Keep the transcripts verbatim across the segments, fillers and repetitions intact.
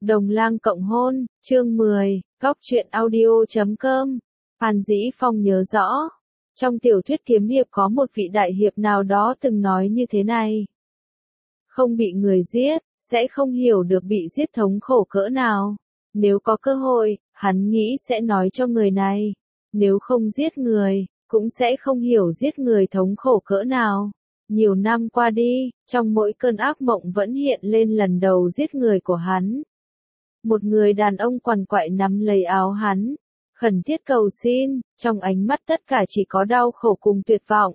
Đồng Lang cộng hôn, chương mười, góc truyện audio chấm com. Phan Dĩ Phong nhớ rõ, trong tiểu thuyết kiếm hiệp có một vị đại hiệp nào đó từng nói như thế này. Không bị người giết, sẽ không hiểu được bị giết thống khổ cỡ nào. Nếu có cơ hội, hắn nghĩ sẽ nói cho người này. Nếu không giết người, cũng sẽ không hiểu giết người thống khổ cỡ nào. Nhiều năm qua đi, trong mỗi cơn ác mộng vẫn hiện lên lần đầu giết người của hắn. Một người đàn ông quằn quại nắm lấy áo hắn, khẩn thiết cầu xin, trong ánh mắt tất cả chỉ có đau khổ cùng tuyệt vọng.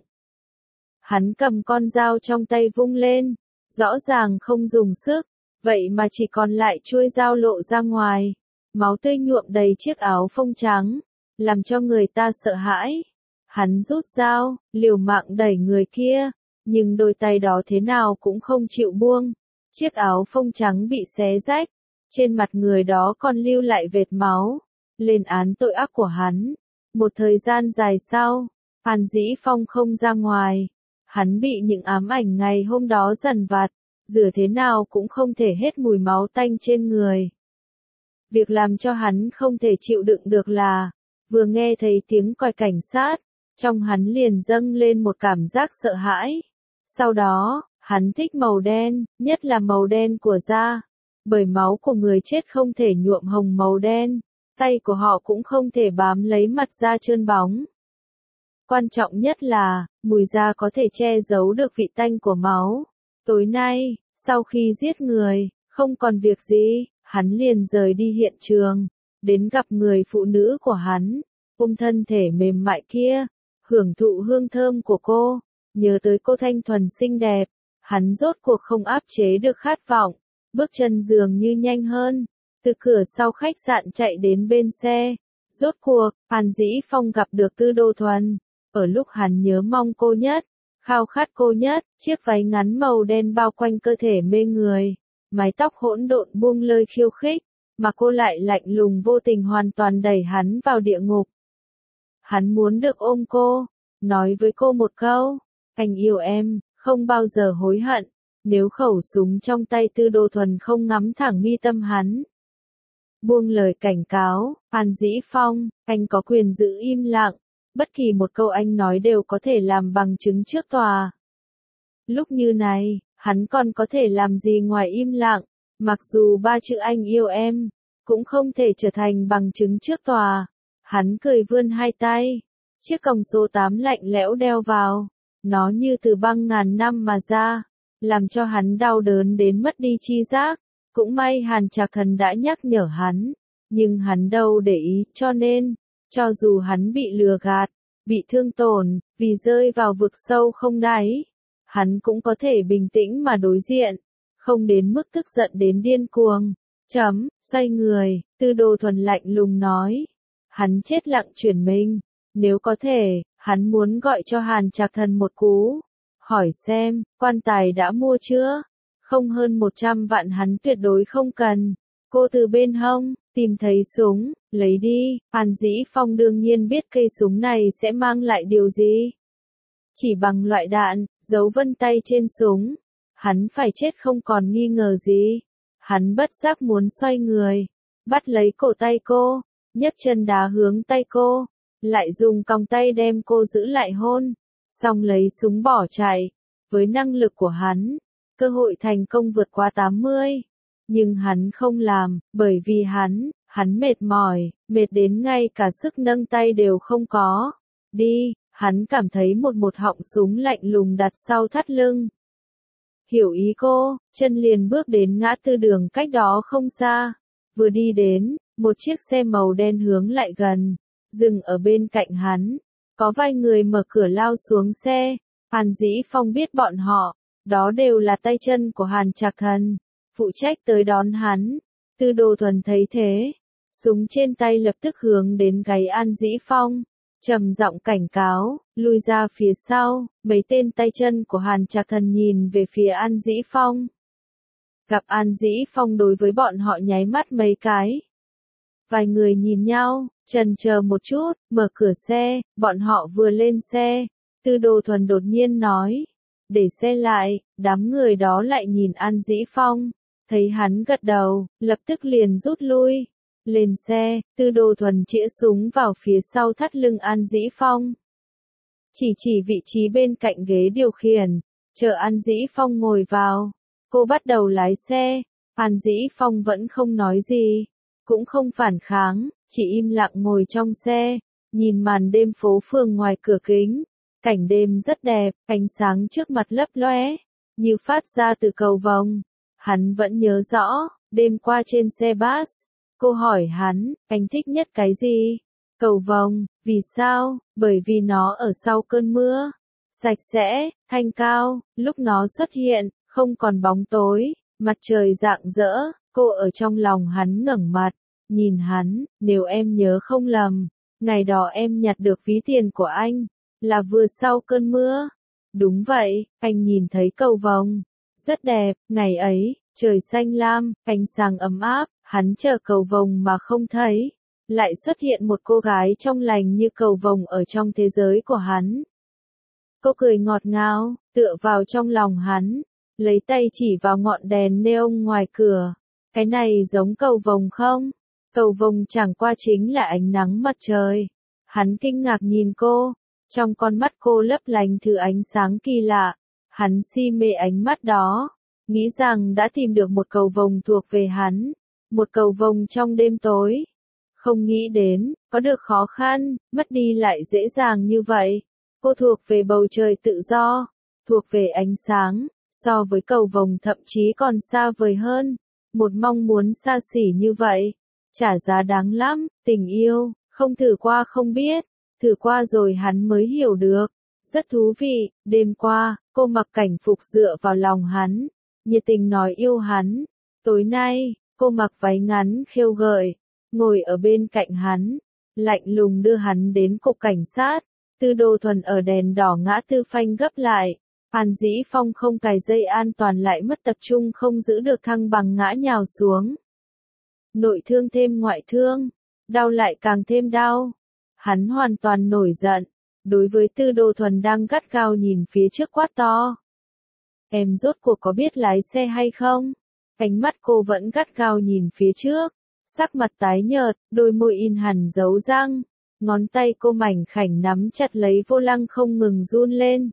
Hắn cầm con dao trong tay vung lên, rõ ràng không dùng sức, vậy mà chỉ còn lại chuôi dao lộ ra ngoài, máu tươi nhuộm đầy chiếc áo phông trắng, làm cho người ta sợ hãi. Hắn rút dao, liều mạng đẩy người kia, nhưng đôi tay đó thế nào cũng không chịu buông. Chiếc áo phông trắng bị xé rách, trên mặt người đó còn lưu lại vệt máu, lên án tội ác của hắn. Một thời gian dài sau, Phan Dĩ Phong không ra ngoài, hắn bị những ám ảnh ngày hôm đó dằn vặt, rửa thế nào cũng không thể hết mùi máu tanh trên người. Việc làm cho hắn không thể chịu đựng được là, vừa nghe thấy tiếng còi cảnh sát, trong hắn liền dâng lên một cảm giác sợ hãi. Sau đó, hắn thích màu đen, nhất là màu đen của da. Bởi máu của người chết không thể nhuộm hồng màu đen, tay của họ cũng không thể bám lấy mặt da trơn bóng. Quan trọng nhất là, mùi da có thể che giấu được vị tanh của máu. Tối nay, sau khi giết người, không còn việc gì, hắn liền rời đi hiện trường, đến gặp người phụ nữ của hắn, ôm thân thể mềm mại kia, hưởng thụ hương thơm của cô, nhớ tới cô thanh thuần xinh đẹp, hắn rốt cuộc không áp chế được khát vọng. Bước chân dường như nhanh hơn, từ cửa sau khách sạn chạy đến bên xe. Rốt cuộc, Phan Dĩ Phong gặp được Tư Đô Thuần. Ở lúc hắn nhớ mong cô nhất, khao khát cô nhất, chiếc váy ngắn màu đen bao quanh cơ thể mê người, mái tóc hỗn độn buông lơi khiêu khích, mà cô lại lạnh lùng vô tình hoàn toàn đẩy hắn vào địa ngục. Hắn muốn được ôm cô, nói với cô một câu, anh yêu em, không bao giờ hối hận. Nếu khẩu súng trong tay Tư Đô Thuần không ngắm thẳng mi tâm hắn. Buông lời cảnh cáo, Phan Dĩ Phong, anh có quyền giữ im lặng, bất kỳ một câu anh nói đều có thể làm bằng chứng trước tòa. Lúc như này, hắn còn có thể làm gì ngoài im lặng, mặc dù ba chữ anh yêu em, cũng không thể trở thành bằng chứng trước tòa. Hắn cười vươn hai tay, chiếc còng số tám lạnh lẽo đeo vào, nó như từ băng ngàn năm mà ra, làm cho hắn đau đớn đến mất đi chi giác. Cũng may Hàn Trạc Thần đã nhắc nhở hắn, nhưng hắn đâu để ý, cho nên, cho dù hắn bị lừa gạt, bị thương tổn, vì rơi vào vực sâu không đáy, hắn cũng có thể bình tĩnh mà đối diện, không đến mức tức giận đến điên cuồng. Chấm, xoay người, Tư Đô Thuần lạnh lùng nói. Hắn chết lặng chuyển mình, nếu có thể, hắn muốn gọi cho Hàn Trạc Thần một cú. Hỏi xem, quan tài đã mua chưa? Không hơn một trăm vạn hắn tuyệt đối không cần. Cô từ bên hông, tìm thấy súng, lấy đi. Phan Dĩ Phong đương nhiên biết cây súng này sẽ mang lại điều gì. Chỉ bằng loại đạn, dấu vân tay trên súng, hắn phải chết không còn nghi ngờ gì. Hắn bất giác muốn xoay người, bắt lấy cổ tay cô, nhấc chân đá hướng tay cô, lại dùng còng tay đem cô giữ lại hôn. Xong lấy súng bỏ chạy. Với năng lực của hắn, cơ hội thành công vượt qua tám mươi. Nhưng hắn không làm, bởi vì hắn, hắn mệt mỏi, mệt đến ngay cả sức nâng tay đều không có. Đi, hắn cảm thấy một một họng súng lạnh lùng đặt sau thắt lưng. Hiểu ý cô, chân liền bước đến ngã tư đường cách đó không xa. Vừa đi đến, một chiếc xe màu đen hướng lại gần, dừng ở bên cạnh hắn. Có vài người mở cửa lao xuống xe, Phan Dĩ Phong biết bọn họ, đó đều là tay chân của Hàn Trạc Thần, phụ trách tới đón hắn. Tư Đô Thuần thấy thế, súng trên tay lập tức hướng đến gáy An Dĩ Phong, trầm giọng cảnh cáo, lui ra phía sau. Mấy tên tay chân của Hàn Trạc Thần nhìn về phía An Dĩ Phong. Gặp An Dĩ Phong đối với bọn họ nháy mắt mấy cái. Vài người nhìn nhau, chần chờ một chút, mở cửa xe, bọn họ vừa lên xe, Tư Đô Thuần đột nhiên nói, để xe lại. Đám người đó lại nhìn An Dĩ Phong, thấy hắn gật đầu, lập tức liền rút lui. Lên xe, Tư Đồ Thuần chĩa súng vào phía sau thắt lưng An Dĩ Phong. Chỉ chỉ vị trí bên cạnh ghế điều khiển, chờ An Dĩ Phong ngồi vào. Cô bắt đầu lái xe, An Dĩ Phong vẫn không nói gì, cũng không phản kháng, chỉ im lặng ngồi trong xe, nhìn màn đêm phố phường ngoài cửa kính. Cảnh đêm rất đẹp, ánh sáng trước mặt lấp lóe, như phát ra từ cầu vồng. Hắn vẫn nhớ rõ, đêm qua trên xe bus, cô hỏi hắn, anh thích nhất cái gì? Cầu vồng, vì sao? Bởi vì nó ở sau cơn mưa, sạch sẽ, thanh cao, lúc nó xuất hiện, không còn bóng tối, mặt trời rạng rỡ, cô ở trong lòng hắn ngẩng mặt, nhìn hắn, nếu em nhớ không lầm, ngày đó em nhặt được ví tiền của anh, là vừa sau cơn mưa. Đúng vậy, anh nhìn thấy cầu vồng, rất đẹp, ngày ấy, trời xanh lam, ánh sáng ấm áp, hắn chờ cầu vồng mà không thấy. Lại xuất hiện một cô gái trong lành như cầu vồng ở trong thế giới của hắn. Cô cười ngọt ngào, tựa vào trong lòng hắn, lấy tay chỉ vào ngọn đèn neon ngoài cửa. Cái này giống cầu vồng không? Cầu vồng chẳng qua chính là ánh nắng mặt trời. Hắn kinh ngạc nhìn cô, trong con mắt cô lấp lánh thứ ánh sáng kỳ lạ. Hắn si mê ánh mắt đó, nghĩ rằng đã tìm được một cầu vồng thuộc về hắn, một cầu vồng trong đêm tối. Không nghĩ đến, có được khó khăn, mất đi lại dễ dàng như vậy. Cô thuộc về bầu trời tự do, thuộc về ánh sáng, so với cầu vồng thậm chí còn xa vời hơn. Một mong muốn xa xỉ như vậy, trả giá đáng lắm, tình yêu, không thử qua không biết, thử qua rồi hắn mới hiểu được. Rất thú vị, đêm qua, cô mặc cảnh phục dựa vào lòng hắn, nhiệt tình nói yêu hắn. Tối nay, cô mặc váy ngắn khêu gợi, ngồi ở bên cạnh hắn, lạnh lùng đưa hắn đến cục cảnh sát. Tư Đồ Thuần ở đèn đỏ ngã tư phanh gấp lại. An Dĩ Phong không cài dây an toàn lại mất tập trung không giữ được thăng bằng ngã nhào xuống. Nội thương thêm ngoại thương, đau lại càng thêm đau. Hắn hoàn toàn nổi giận, đối với Tư Đồ Thuần đang gắt gao nhìn phía trước quát to. Em rốt cuộc có biết lái xe hay không? Ánh mắt cô vẫn gắt gao nhìn phía trước, sắc mặt tái nhợt, đôi môi in hẳn dấu răng, ngón tay cô mảnh khảnh nắm chặt lấy vô lăng không ngừng run lên.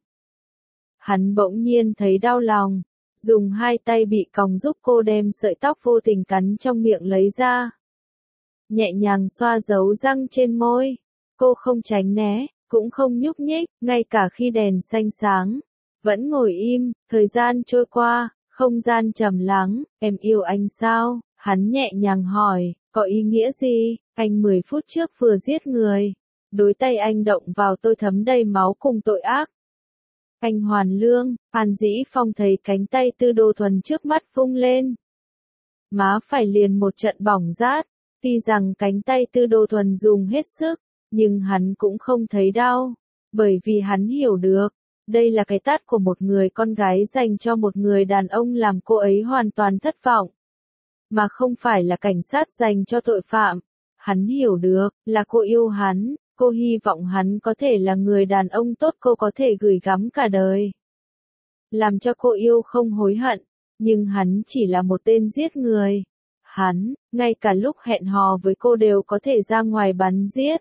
Hắn bỗng nhiên thấy đau lòng, dùng hai tay bị còng giúp cô đem sợi tóc vô tình cắn trong miệng lấy ra. Nhẹ nhàng xoa dấu răng trên môi, cô không tránh né, cũng không nhúc nhích, ngay cả khi đèn xanh sáng, vẫn ngồi im. Thời gian trôi qua, không gian trầm lắng. Em yêu anh sao? Hắn nhẹ nhàng hỏi, có ý nghĩa gì? Anh mười phút trước vừa giết người, đối tay anh động vào tôi thấm đầy máu cùng tội ác. Anh hoàn lương. An Dĩ Phong thấy cánh tay Tư Đồ Thuần trước mắt vung lên, má phải liền một trận bỏng rát. Tuy rằng cánh tay Tư Đồ Thuần dùng hết sức, nhưng hắn cũng không thấy đau, bởi vì hắn hiểu được, đây là cái tát của một người con gái dành cho một người đàn ông làm cô ấy hoàn toàn thất vọng, mà không phải là cảnh sát dành cho tội phạm. Hắn hiểu được, là cô yêu hắn, cô hy vọng hắn có thể là người đàn ông tốt cô có thể gửi gắm cả đời. Làm cho cô yêu không hối hận, nhưng hắn chỉ là một tên giết người. Hắn, ngay cả lúc hẹn hò với cô đều có thể ra ngoài bắn giết.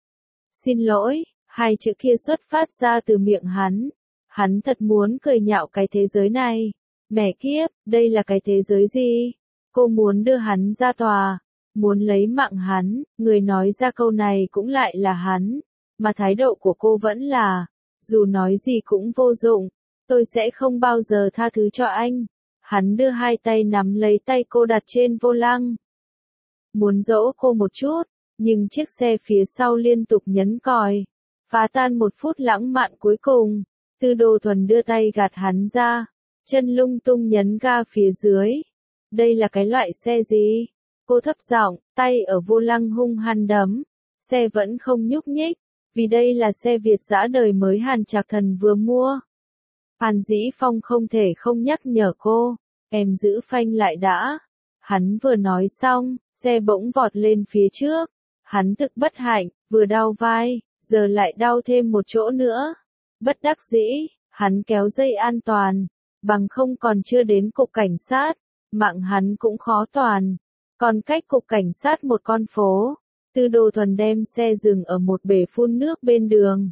Xin lỗi, hai chữ kia xuất phát ra từ miệng hắn. Hắn thật muốn cười nhạo cái thế giới này. Mẹ kiếp, đây là cái thế giới gì? Cô muốn đưa hắn ra tòa, muốn lấy mạng hắn, người nói ra câu này cũng lại là hắn. Mà thái độ của cô vẫn là, dù nói gì cũng vô dụng, tôi sẽ không bao giờ tha thứ cho anh. Hắn đưa hai tay nắm lấy tay cô đặt trên vô lăng, muốn dỗ cô một chút, nhưng chiếc xe phía sau liên tục nhấn còi, phá tan một phút lãng mạn cuối cùng. Tư Đồ Thuần đưa tay gạt hắn ra, chân lung tung nhấn ga phía dưới. Đây là cái loại xe gì? Cô thấp giọng, tay ở vô lăng hung hăng đấm. Xe vẫn không nhúc nhích, vì đây là xe Việt dã đời mới Hàn Trạc Thần vừa mua. An Dĩ Phong không thể không nhắc nhở cô, em giữ phanh lại đã. Hắn vừa nói xong, xe bỗng vọt lên phía trước. Hắn thực bất hạnh, vừa đau vai, giờ lại đau thêm một chỗ nữa. Bất đắc dĩ, hắn kéo dây an toàn, bằng không còn chưa đến cục cảnh sát. mạng hắn cũng khó toàn. Còn cách cục cảnh sát một con phố, Tư Đồ Thuần đem xe dừng ở một bể phun nước bên đường.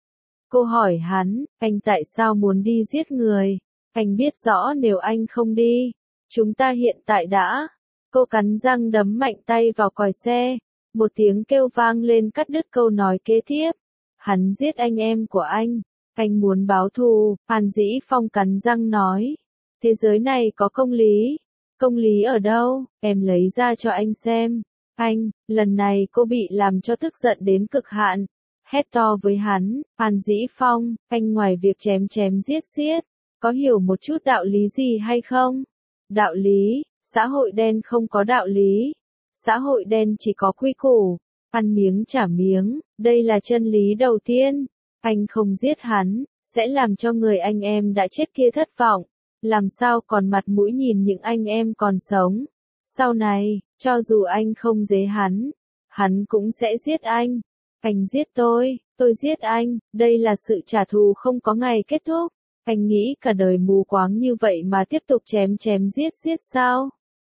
Cô hỏi hắn, anh tại sao muốn đi giết người? Anh biết rõ nếu anh không đi, chúng ta hiện tại đã. Cô cắn răng đấm mạnh tay vào còi xe. Một tiếng kêu vang lên cắt đứt câu nói kế tiếp. Hắn giết anh em của anh. Anh muốn báo thù, Hàn Dĩ Phong cắn răng nói. Thế giới này có công lý. Công lý ở đâu? Em lấy ra cho anh xem. Anh, lần này cô bị làm cho tức giận đến cực hạn. Hét to với hắn, Hàn Dĩ Phong, anh ngoài việc chém chém giết giết, có hiểu một chút đạo lý gì hay không? Đạo lý, xã hội đen không có đạo lý. Xã hội đen chỉ có quy củ, ăn miếng trả miếng, đây là chân lý đầu tiên. Anh không giết hắn, sẽ làm cho người anh em đã chết kia thất vọng. Làm sao còn mặt mũi nhìn những anh em còn sống. Sau này, cho dù anh không giết hắn, hắn cũng sẽ giết anh. Anh giết tôi, tôi giết anh, đây là sự trả thù không có ngày kết thúc. Anh nghĩ cả đời mù quáng như vậy mà tiếp tục chém chém giết giết sao?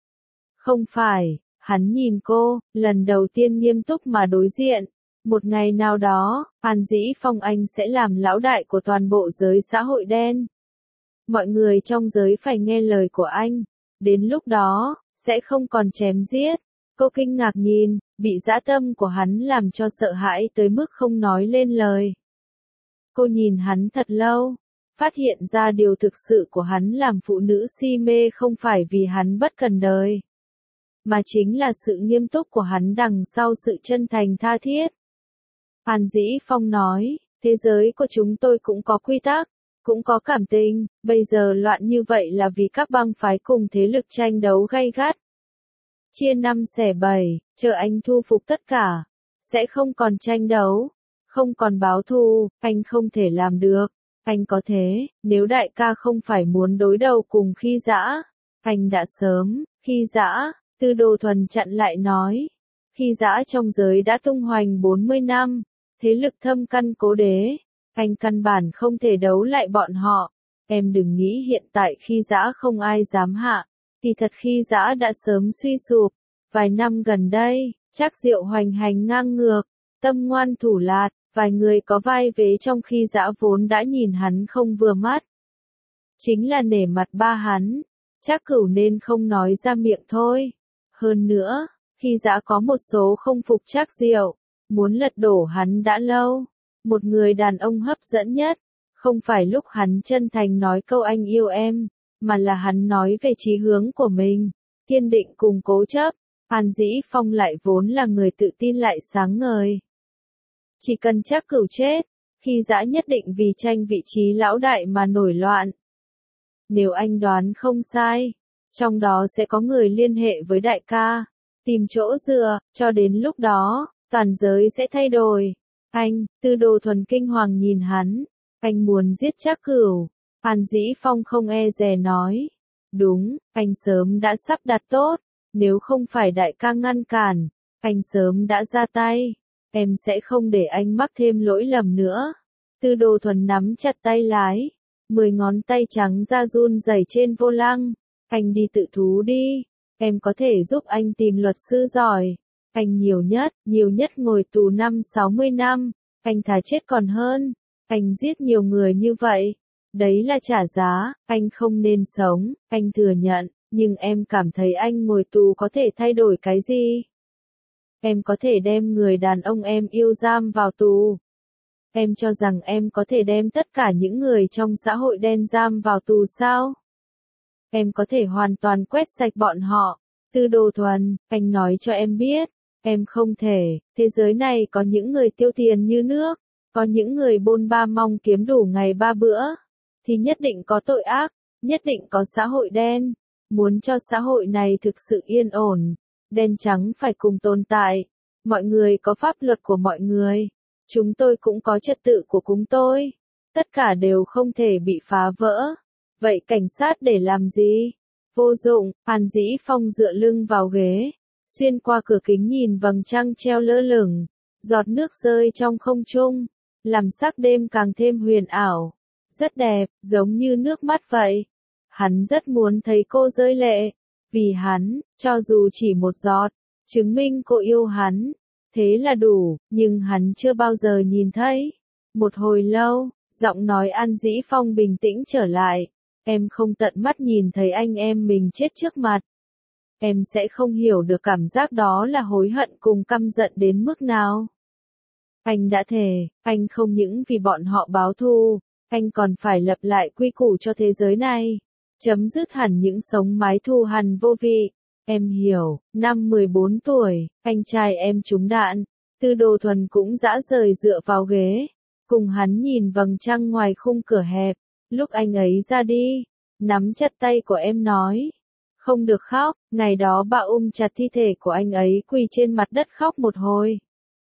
Không phải, hắn nhìn cô, lần đầu tiên nghiêm túc mà đối diện. Một ngày nào đó, Hàn Dĩ Phong anh sẽ làm lão đại của toàn bộ giới xã hội đen. Mọi người trong giới phải nghe lời của anh. Đến lúc đó, sẽ không còn chém giết. Cô kinh ngạc nhìn, bị dã tâm của hắn làm cho sợ hãi tới mức không nói lên lời. Cô nhìn hắn thật lâu, phát hiện ra điều thực sự của hắn làm phụ nữ si mê không phải vì hắn bất cần đời, mà chính là sự nghiêm túc của hắn đằng sau sự chân thành tha thiết. Hàn Dĩ Phong nói, thế giới của chúng tôi cũng có quy tắc, cũng có cảm tình, bây giờ loạn như vậy là vì các bang phái cùng thế lực tranh đấu gay gắt. Chia năm xẻ bảy, chờ anh thu phục tất cả, sẽ không còn tranh đấu, không còn báo thù, anh không thể làm được. Anh có thế, nếu đại ca không phải muốn đối đầu cùng Khi Dã, anh đã sớm, Khi Dã, Tư Đồ Thuần chặn lại nói. Khi Dã trong giới đã tung hoành bốn mươi năm, thế lực thâm căn cố đế, anh căn bản không thể đấu lại bọn họ. Em đừng nghĩ hiện tại Khi Dã không ai dám hạ, thì thật Khi Dã đã sớm suy sụp. Vài năm gần đây, Trác Diệu hoành hành ngang ngược, tâm ngoan thủ lạt, vài người có vai vế trong Khi Dã vốn đã nhìn hắn không vừa mắt. Chính là nể mặt ba hắn, Trác Cửu nên không nói ra miệng thôi. Hơn nữa, Khi Dã có một số không phục Trác Diệu, muốn lật đổ hắn đã lâu. Một người đàn ông hấp dẫn nhất, không phải lúc hắn chân thành nói câu anh yêu em, mà là hắn nói về chí hướng của mình, kiên định cùng cố chấp. Hàn Dĩ Phong lại vốn là người tự tin lại sáng ngời. Chỉ cần Trác Cửu chết, Khi Dã nhất định vì tranh vị trí lão đại mà nổi loạn. Nếu anh đoán không sai, trong đó sẽ có người liên hệ với đại ca, tìm chỗ dựa, cho đến lúc đó, toàn giới sẽ thay đổi. Anh, Tư Đồ Thuần kinh hoàng nhìn hắn, anh muốn giết Trác Cửu. Hàn Dĩ Phong không e dè nói. Đúng, anh sớm đã sắp đặt tốt, nếu không phải đại ca ngăn cản, anh sớm đã ra tay. Em sẽ không để anh mắc thêm lỗi lầm nữa. Tư Đồ Thuần nắm chặt tay lái, mười ngón tay trắng ra run rẩy trên vô lăng. Anh đi tự thú đi, em có thể giúp anh tìm luật sư giỏi. Anh nhiều nhất, nhiều nhất ngồi tù năm sáu mươi năm, anh thà chết còn hơn. Anh giết nhiều người như vậy, đấy là trả giá, anh không nên sống, anh thừa nhận, nhưng em cảm thấy anh ngồi tù có thể thay đổi cái gì? Em có thể đem người đàn ông em yêu giam vào tù. Em cho rằng em có thể đem tất cả những người trong xã hội đen giam vào tù sao? Em có thể hoàn toàn quét sạch bọn họ. Tư Đồ Thuần, anh nói cho em biết, em không thể. Thế giới này có những người tiêu tiền như nước, có những người bôn ba mong kiếm đủ ngày ba bữa, thì nhất định có tội ác, nhất định có xã hội đen. Muốn cho xã hội này thực sự yên ổn, đen trắng phải cùng tồn tại. Mọi người có pháp luật của mọi người, chúng tôi cũng có trật tự của chúng tôi. Tất cả đều không thể bị phá vỡ. Vậy cảnh sát để làm gì? Vô dụng. Hàn Dĩ Phong dựa lưng vào ghế, xuyên qua cửa kính nhìn vầng trăng treo lơ lửng, giọt nước rơi trong không trung, làm sắc đêm càng thêm huyền ảo. Rất đẹp, giống như nước mắt vậy. Hắn rất muốn thấy cô rơi lệ, Vì hắn, cho dù chỉ một giọt, chứng minh cô yêu hắn, thế là đủ, nhưng hắn chưa bao giờ nhìn thấy. Một hồi lâu, giọng nói An Dĩ Phong bình tĩnh trở lại, em không tận mắt nhìn thấy anh em mình chết trước mặt. Em sẽ không hiểu được cảm giác đó là hối hận cùng căm giận đến mức nào. Anh đã thề, anh không những vì bọn họ báo thù, anh còn phải lập lại quy củ cho thế giới này. Chấm dứt hẳn những sống mái thù hằn vô vị. Em hiểu, năm mười bốn tuổi, anh trai em trúng đạn. Tư Đồ Thuần cũng dã rời dựa vào ghế. Cùng hắn nhìn vầng trăng ngoài khung cửa hẹp. Lúc anh ấy ra đi, nắm chặt tay của em nói. Không được khóc, ngày đó bà ôm chặt thi thể của anh ấy quỳ trên mặt đất khóc một hồi.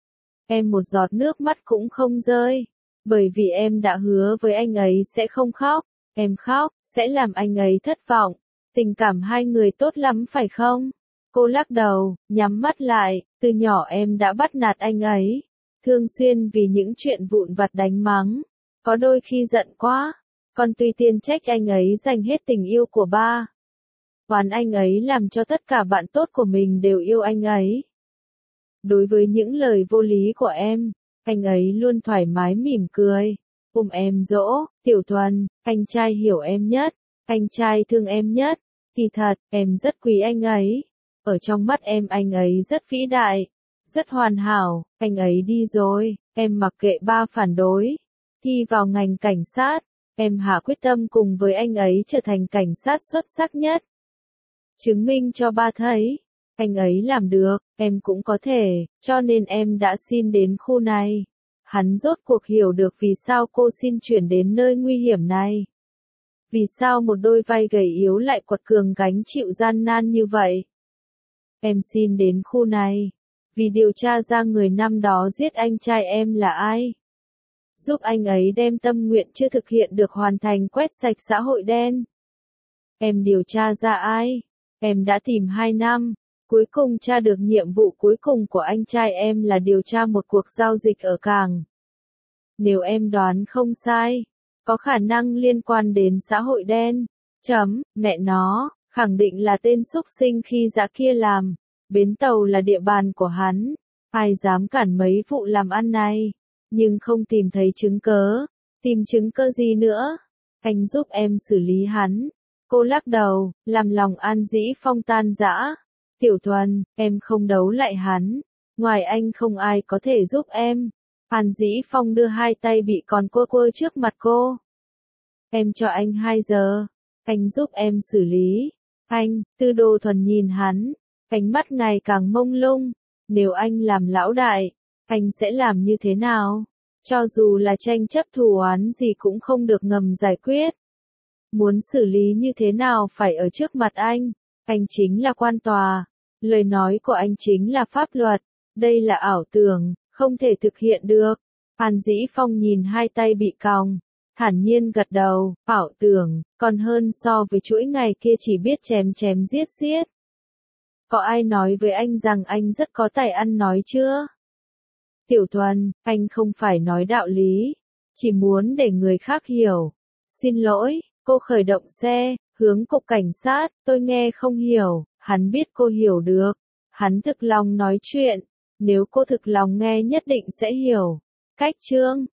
Em một giọt nước mắt cũng không rơi, bởi vì em đã hứa với anh ấy sẽ không khóc, em khóc, sẽ làm anh ấy thất vọng. Tình cảm hai người tốt lắm phải không? Cô lắc đầu, nhắm mắt lại, từ nhỏ em đã bắt nạt anh ấy, thường xuyên vì những chuyện vụn vặt đánh mắng, có đôi khi giận quá, còn tùy tiện trách anh ấy dành hết tình yêu của ba. Oán anh ấy làm cho tất cả bạn tốt của mình đều yêu anh ấy. Đối với những lời vô lý của em, anh ấy luôn thoải mái mỉm cười, ôm em dỗ, Tiểu Thuần, anh trai hiểu em nhất, anh trai thương em nhất, kỳ thật, em rất quý anh ấy. Ở trong mắt em anh ấy rất vĩ đại, rất hoàn hảo, anh ấy đi rồi, em mặc kệ ba phản đối, thi vào ngành cảnh sát, em hạ quyết tâm cùng với anh ấy trở thành cảnh sát xuất sắc nhất. Chứng minh cho ba thấy, anh ấy làm được, em cũng có thể, cho nên em đã xin đến khu này. Hắn rốt cuộc hiểu được vì sao cô xin chuyển đến nơi nguy hiểm này. Vì sao một đôi vai gầy yếu lại quật cường gánh chịu gian nan như vậy. Em xin đến khu này, vì điều tra ra người năm đó giết anh trai em là ai. Giúp anh ấy đem tâm nguyện chưa thực hiện được hoàn thành quét sạch xã hội đen. Em điều tra ra ai? Em đã tìm hai năm, cuối cùng tra được nhiệm vụ cuối cùng của anh trai em là điều tra một cuộc giao dịch ở cảng. Nếu em đoán không sai, có khả năng liên quan đến xã hội đen. Chấm, mẹ nó, khẳng định là tên xúc sinh khi dã kia làm. Bến tàu là địa bàn của hắn. Ai dám cản mấy vụ làm ăn này. Nhưng không tìm thấy chứng cớ. Tìm chứng cơ gì nữa? Anh giúp em xử lý hắn. Cô lắc đầu, làm lòng An Dĩ Phong tan rã. Tiểu Thuần, em không đấu lại hắn. Ngoài anh không ai có thể giúp em. An Dĩ Phong đưa hai tay bị còn quơ quơ trước mặt cô. Em cho anh hai giờ. Anh giúp em xử lý. Anh, Tư Đồ Thuần nhìn hắn. Ánh mắt ngày càng mông lung. Nếu anh làm lão đại, anh sẽ làm như thế nào? Cho dù là tranh chấp thù oán gì cũng không được ngầm giải quyết. Muốn xử lý như thế nào phải ở trước mặt anh. Anh chính là quan tòa. Lời nói của anh chính là pháp luật. Đây là ảo tưởng, không thể thực hiện được. An Dĩ Phong nhìn hai tay bị còng, thản nhiên gật đầu, ảo tưởng, còn hơn so với chuỗi ngày kia chỉ biết chém chém giết giết. Có ai nói với anh rằng anh rất có tài ăn nói chưa? Tiểu Thuần, anh không phải nói đạo lý, chỉ muốn để người khác hiểu. Xin lỗi, cô khởi động xe, hướng cục cảnh sát, tôi nghe không hiểu, hắn biết cô hiểu được. Hắn thực lòng nói chuyện, nếu cô thực lòng nghe nhất định sẽ hiểu. Cách chương